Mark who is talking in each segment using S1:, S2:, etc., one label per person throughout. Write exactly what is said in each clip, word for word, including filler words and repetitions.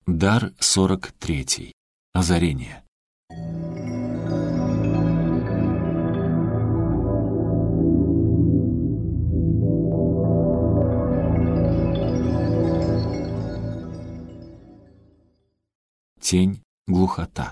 S1: Дар сорок третий. Озарение. Тень, глухота.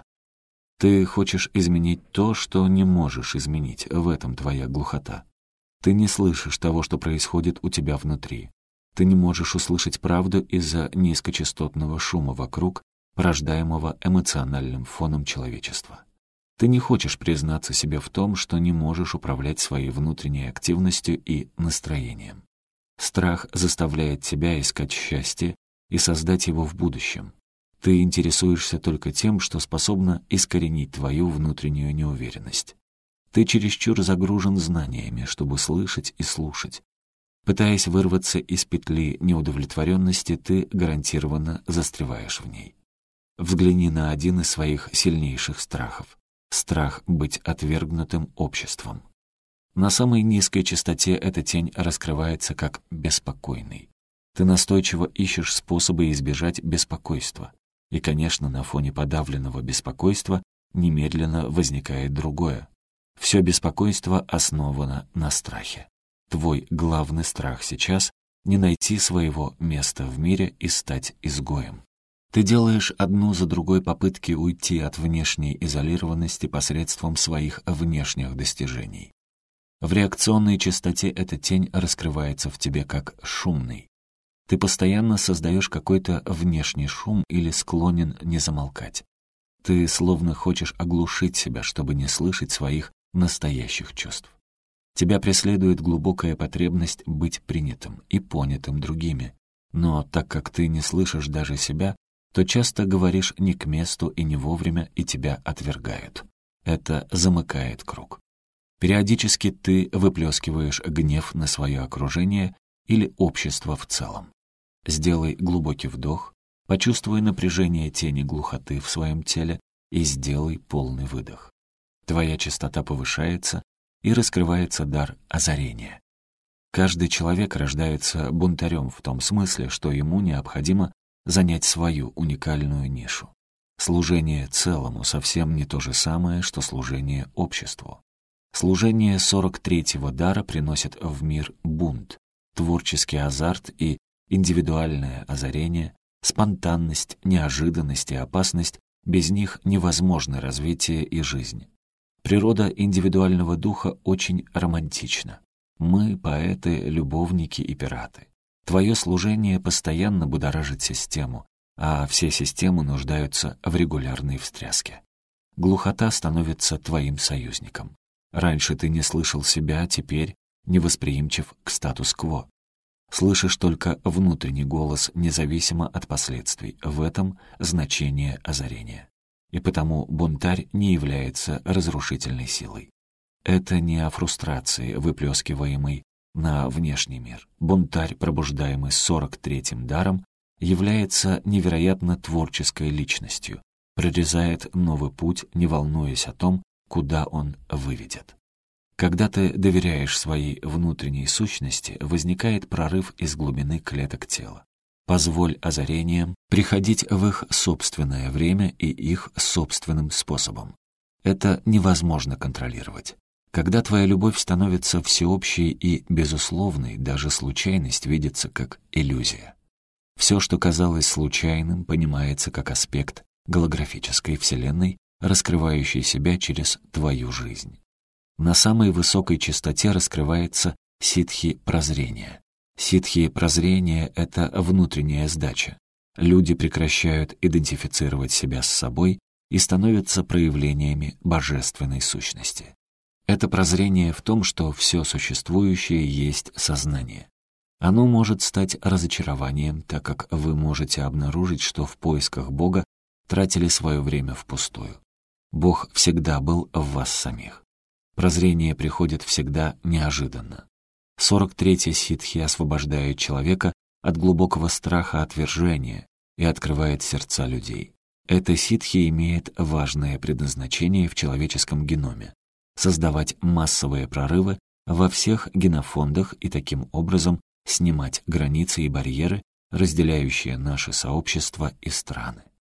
S1: Ты хочешь изменить то, что не можешь изменить, в этом твоя глухота. Ты не слышишь того, что происходит у тебя внутри. Ты не можешь услышать правду из-за низкочастотного шума вокруг, порождаемого эмоциональным фоном человечества. Ты не хочешь признаться себе в том, что не можешь управлять своей внутренней активностью и настроением. Страх заставляет тебя искать счастье и создать его в будущем. Ты интересуешься только тем, что способно искоренить твою внутреннюю неуверенность. Ты чересчур загружен знаниями, чтобы слышать и слушать. Пытаясь вырваться из петли неудовлетворенности, ты гарантированно застреваешь в ней. Взгляни на один из своих сильнейших страхов — страх быть отвергнутым обществом. На самой низкой частоте эта тень раскрывается как беспокойный. Ты настойчиво ищешь способы избежать беспокойства. И, конечно, на фоне подавленного беспокойства немедленно возникает другое. Все беспокойство основано на страхе. Твой главный страх сейчас — не найти своего места в мире и стать изгоем. Ты делаешь одну за другой попытки уйти от внешней изолированности посредством своих внешних достижений. В реакционной частоте эта тень раскрывается в тебе как шумный. Ты постоянно создаешь какой-то внешний шум или склонен не замолкать. Ты словно хочешь оглушить себя, чтобы не слышать своих настоящих чувств. Тебя преследует глубокая потребность быть принятым и понятым другими. Но так как ты не слышишь даже себя, то часто говоришь не к месту и не вовремя, и тебя отвергают. Это замыкает круг. Периодически ты выплескиваешь гнев на свое окружение или общество в целом. Сделай глубокий вдох, почувствуй напряжение тени глухоты в своем теле и сделай полный выдох. Твоя частота повышается, и раскрывается дар озарения. Каждый человек рождается бунтарем в том смысле, что ему необходимо занять свою уникальную нишу. Служение целому совсем не то же самое, что служение обществу. Служение сорок третьего дара приносит в мир бунт, творческий азарт и индивидуальное озарение, спонтанность, неожиданность и опасность. Без них невозможно развитие и жизнь. Природа индивидуального духа очень романтична. Мы — поэты, любовники и пираты. Твое служение постоянно будоражит систему, а все системы нуждаются в регулярной встряске. Глухота становится твоим союзником. Раньше ты не слышал себя, теперь невосприимчив к статус-кво. Слышишь только внутренний голос, независимо от последствий. В этом значение озарения. И потому бунтарь не является разрушительной силой. Это не о фрустрации, выплескиваемой на внешний мир. Бунтарь, пробуждаемый сорок третьим даром, является невероятно творческой личностью, прорезает новый путь, не волнуясь о том, куда он выведет. Когда ты доверяешь своей внутренней сущности, возникает прорыв из глубины клеток тела. Позволь озарениям приходить в их собственное время и их собственным способом. Это невозможно контролировать. Когда твоя любовь становится всеобщей и безусловной, даже случайность видится как иллюзия. Все, что казалось случайным, понимается как аспект голографической вселенной, раскрывающей себя через твою жизнь. На самой высокой частоте раскрывается ситхи прозрения. Ситхи прозрения — это внутренняя сдача. Люди прекращают идентифицировать себя с собой и становятся проявлениями божественной сущности. Это прозрение в том, что все существующее есть сознание. Оно может стать разочарованием, так как вы можете обнаружить, что в поисках Бога тратили свое время впустую. Бог всегда был в вас самих. Прозрение приходит всегда неожиданно. сорок третья ситхи освобождает человека от глубокого страха отвержения и открывает сердца людей. Эта ситхи имеет важное предназначение в человеческом геноме — создавать массовые прорывы во всех генофондах и таким образом снимать границы и барьеры, разделяющие наши сообщества и страны.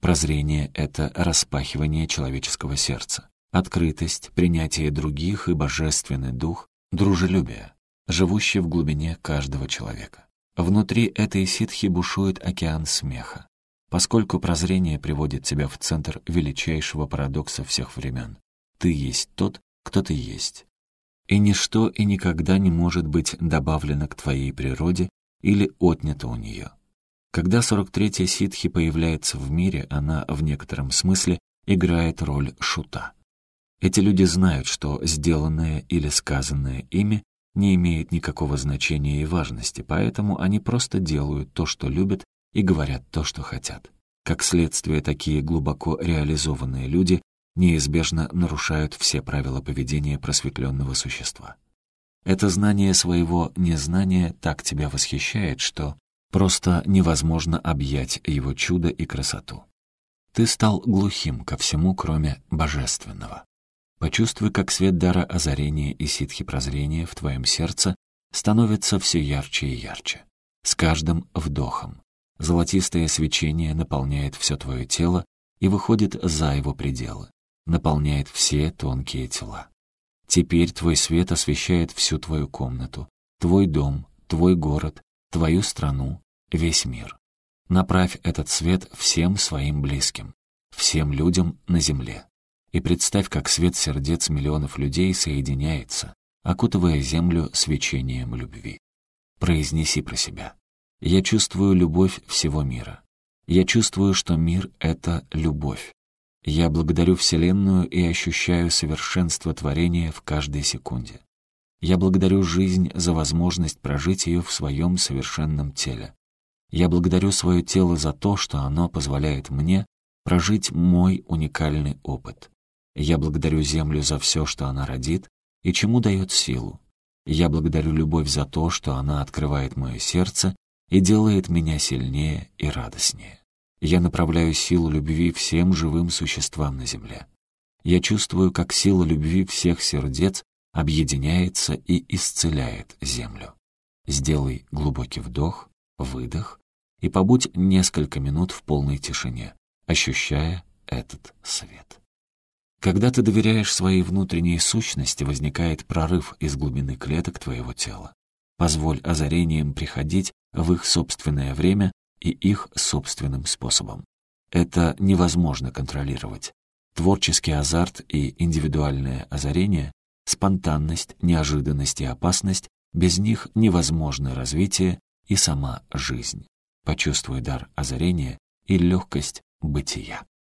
S1: Прозрение — это распахивание человеческого сердца, открытость, принятие других и божественный дух, дружелюбие, живущий в глубине каждого человека. Внутри этой ситхи бушует океан смеха, поскольку прозрение приводит тебя в центр величайшего парадокса всех времен. Ты есть тот, кто ты есть. И ничто и никогда не может быть добавлено к твоей природе или отнято у нее. Когда сорок третья ситхи появляется в мире, она в некотором смысле играет роль шута. Эти люди знают, что сделанное или сказанное ими не имеет никакого значения и важности, поэтому они просто делают то, что любят, и говорят то, что хотят. Как следствие, такие глубоко реализованные люди неизбежно нарушают все правила поведения просветленного существа. Это знание своего незнания так тебя восхищает, что просто невозможно объять его чудо и красоту. Ты стал глухим ко всему, кроме божественного. Почувствуй, как свет дара озарения и ситхи прозрения в твоем сердце становится все ярче и ярче. С каждым вдохом золотистое свечение наполняет все твое тело и выходит за его пределы, наполняет все тонкие тела. Теперь твой свет освещает всю твою комнату, твой дом, твой город, твою страну, весь мир. Направь этот свет всем своим близким, всем людям на земле. И представь, как свет сердец миллионов людей соединяется, окутывая землю свечением любви. Произнеси про себя: «Я чувствую любовь всего мира. Я чувствую, что мир — это любовь. Я благодарю Вселенную и ощущаю совершенство творения в каждой секунде. Я благодарю жизнь за возможность прожить ее в своем совершенном теле. Я благодарю свое тело за то, что оно позволяет мне прожить мой уникальный опыт. Я благодарю Землю за все, что она родит и чему дает силу. Я благодарю любовь за то, что она открывает мое сердце и делает меня сильнее и радостнее. Я направляю силу любви всем живым существам на Земле. Я чувствую, как сила любви всех сердец объединяется и исцеляет Землю. Сделай глубокий вдох, выдох и побудь несколько минут в полной тишине, ощущая этот свет. Когда ты доверяешь своей внутренней сущности, возникает прорыв из глубины клеток твоего тела. Позволь озарениям приходить в их собственное время и их собственным способом. Это невозможно контролировать. Творческий азарт и индивидуальное озарение, спонтанность, неожиданность и опасность — без них невозможно развитие и сама жизнь. Почувствуй дар озарения и легкость бытия.